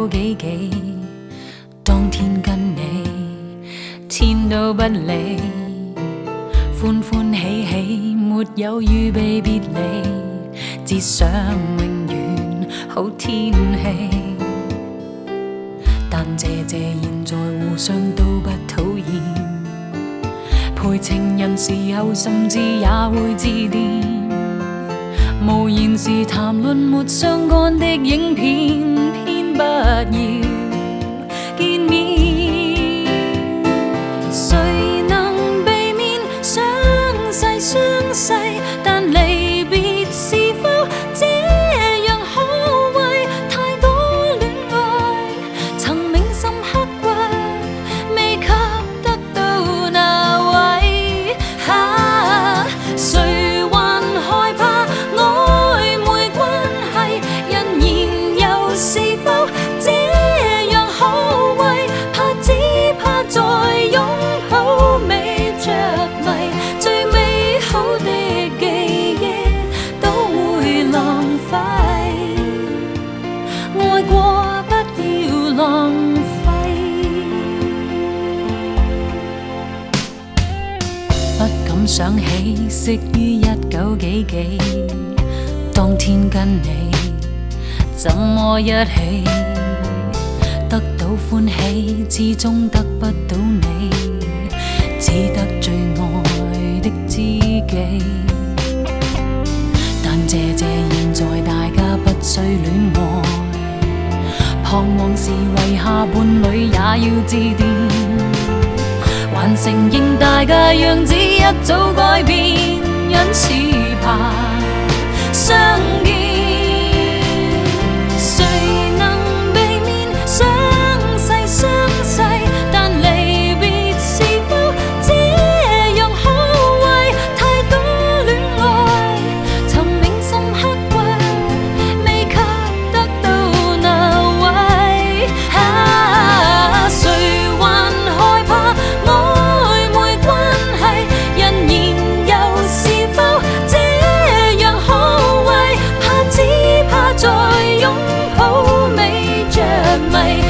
9幾幾，當天跟你天都不理，歡歡喜喜沒有預備別離，只想永遠好天氣。但謝謝現在互相都不討厭，陪情人時候甚至也會致電，無言時談論沒相干的影片，偏不要見面。誰能避免相逝相逝？但離別是否這樣可畏？太多戀愛曾銘心刻骨，未給得到那位。誰還害怕曖昧關係？人言又是否這樣可畏？只怕在擁抱未着迷，最美好的記憶都會浪費，愛過不要浪費。不敢想起昔於19幾幾，當天跟你怎麼一起，得到歡喜始終得不到你，只得最愛的知己。但謝謝現在大家不需戀愛，彷徨時遺下伴侶也要致電，還承認大家樣子一早改變，因此怕相見。在擁抱未着迷，